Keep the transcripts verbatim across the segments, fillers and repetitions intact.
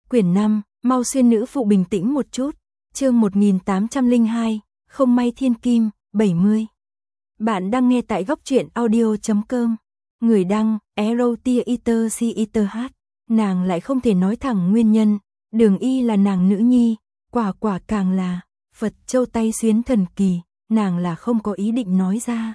Quyển năm, mau xuyên nữ phụ bình tĩnh một chút. Chương một nghìn tám trăm lẻ hai, không may thiên kim, bảy mươi. Bạn đang nghe tại góc truyện audio chấm com. Người đăng, Erotiater Citer H. Nàng lại không thể nói thẳng nguyên nhân. Đường Y là nàng nữ nhi, Quả Quả càng là Phật châu tay xuyến thần kỳ, nàng là không có ý định nói ra.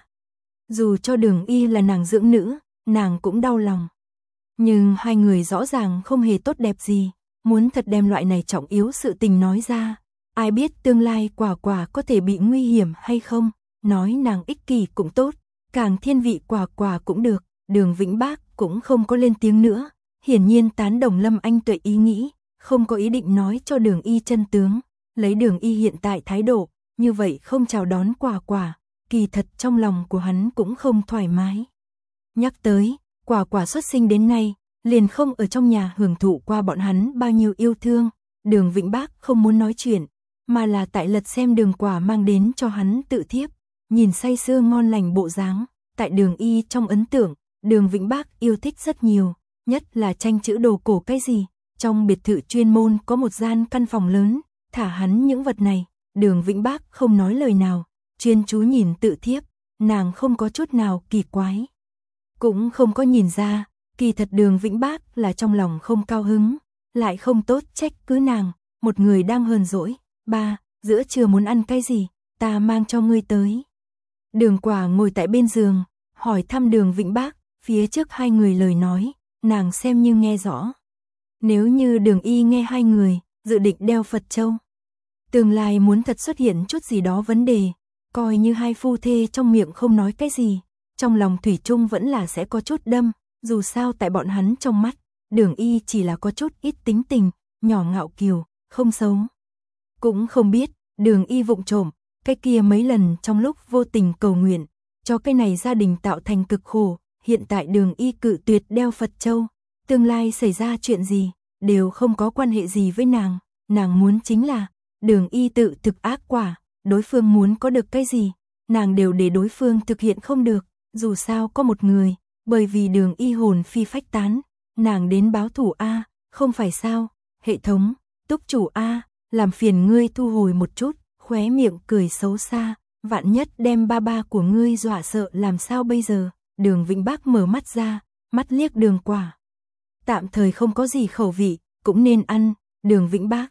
Dù cho Đường Y là nàng dưỡng nữ, nàng cũng đau lòng. Nhưng hai người rõ ràng không hề tốt đẹp gì, muốn thật đem loại này trọng yếu sự tình nói ra. Ai biết tương lai Quả Quả có thể bị nguy hiểm hay không, nói nàng ích kỷ cũng tốt, càng thiên vị Quả Quả cũng được. Đường Vĩnh Bác cũng không có lên tiếng nữa, hiển nhiên tán đồng Lâm Anh Tuệ ý nghĩ, không có ý định nói cho Đường Y chân tướng. Lấy Đường Y hiện tại thái độ, như vậy không chào đón Quả Quả, kỳ thật trong lòng của hắn cũng không thoải mái. Nhắc tới, Quả Quả xuất sinh đến nay, liền không ở trong nhà hưởng thụ qua bọn hắn bao nhiêu yêu thương. Đường Vĩnh Bác không muốn nói chuyện, mà là tại lật xem Đường Quả mang đến cho hắn tự thiếp, nhìn say sưa ngon lành bộ dáng. Tại Đường Y trong ấn tượng, Đường Vĩnh Bác yêu thích rất nhiều, nhất là tranh chữ đồ cổ cái gì. Trong biệt thự chuyên môn có một gian căn phòng lớn, thả hắn những vật này. Đường Vĩnh Bác không nói lời nào, chuyên chú nhìn tự thiếp, nàng không có chút nào kỳ quái. Cũng không có nhìn ra, kỳ thật Đường Vĩnh Bác là trong lòng không cao hứng, lại không tốt trách cứ nàng, một người đang hờn dỗi. Ba, giữa trưa muốn ăn cái gì, ta mang cho ngươi tới. Đường Quả ngồi tại bên giường, hỏi thăm Đường Vĩnh Bác, phía trước hai người lời nói, nàng xem như nghe rõ. Nếu như Đường Y nghe hai người, dự định đeo Phật châu. Tương lai muốn thật xuất hiện chút gì đó vấn đề, coi như hai phu thê trong miệng không nói cái gì, trong lòng thủy chung vẫn là sẽ có chút đâm, dù sao tại bọn hắn trong mắt, Đường Y chỉ là có chút ít tính tình, nhỏ ngạo kiều, không xấu. Cũng không biết, Đường Y vụng trộm, cái kia mấy lần trong lúc vô tình cầu nguyện, cho cái này gia đình tạo thành cực khổ, hiện tại Đường Y cự tuyệt đeo Phật châu, tương lai xảy ra chuyện gì, đều không có quan hệ gì với nàng, nàng muốn chính là Đường Y tự thực ác quả, đối phương muốn có được cái gì, nàng đều để đối phương thực hiện không được, dù sao có một người, bởi vì Đường Y hồn phi phách tán, nàng đến báo thủ a, không phải sao? Hệ thống, túc chủ a, làm phiền ngươi thu hồi một chút, khóe miệng cười xấu xa, vạn nhất đem ba ba của ngươi dọa sợ làm sao bây giờ? Đường Vĩnh Bác mở mắt ra, mắt liếc Đường Quả. Tạm thời không có gì khẩu vị, cũng nên ăn. Đường Vĩnh Bác,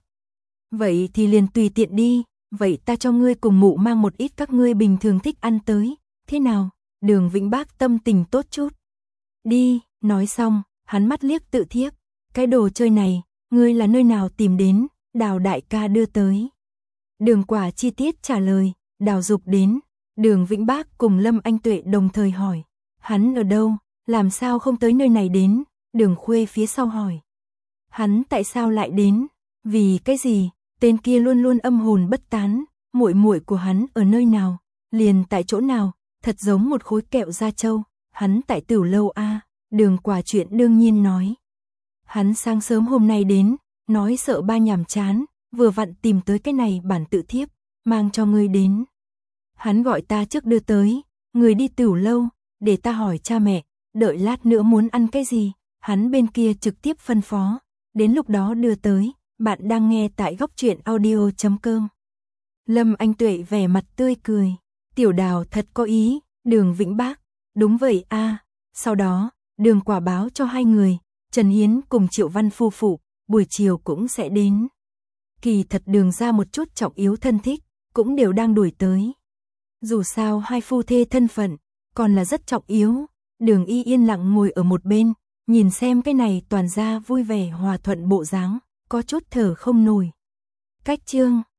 vậy thì liền tùy tiện đi, vậy ta cho ngươi cùng mụ mang một ít các ngươi bình thường thích ăn tới, thế nào? Đường Vĩnh Bác tâm tình tốt chút. Đi, nói xong, hắn mắt liếc tự thiếp, cái đồ chơi này, ngươi là nơi nào tìm đến, Đào đại ca đưa tới. Đường Quả chi tiết trả lời, Đào dục đến. Đường Vĩnh Bác cùng Lâm Anh Tuệ đồng thời hỏi, hắn ở đâu, làm sao không tới nơi này đến? Đường Khuê phía sau hỏi, hắn tại sao lại đến? Vì cái gì? Tên kia luôn luôn âm hồn bất tán, muội muội của hắn ở nơi nào? Liền tại chỗ nào? Thật giống một khối kẹo da trâu, hắn tại Tửu lâu a. Đường Quả chuyện đương nhiên nói. Hắn sáng sớm hôm nay đến, nói sợ ba nhàm chán, vừa vặn tìm tới cái này bản tự thiếp, mang cho ngươi đến. Hắn gọi ta trước đưa tới, người đi Tửu lâu, để ta hỏi cha mẹ, đợi lát nữa muốn ăn cái gì, hắn bên kia trực tiếp phân phó, đến lúc đó đưa tới. Bạn đang nghe tại góc truyện audio chấm com. Lâm Anh Tuệ vẻ mặt tươi cười, Tiểu Đào thật có ý. Đường Vĩnh Bác, đúng vậy a. Sau đó, Đường Quả báo cho hai người, Trần Hiến cùng Triệu Văn phu phụ, buổi chiều cũng sẽ đến. Kỳ thật Đường ra một chút trọng yếu thân thích, cũng đều đang đuổi tới. Dù sao hai phu thê thân phận, còn là rất trọng yếu. Đường Y yên lặng ngồi ở một bên, nhìn xem cái này toàn ra vui vẻ hòa thuận bộ dáng, có chút thở không nổi. Cách chương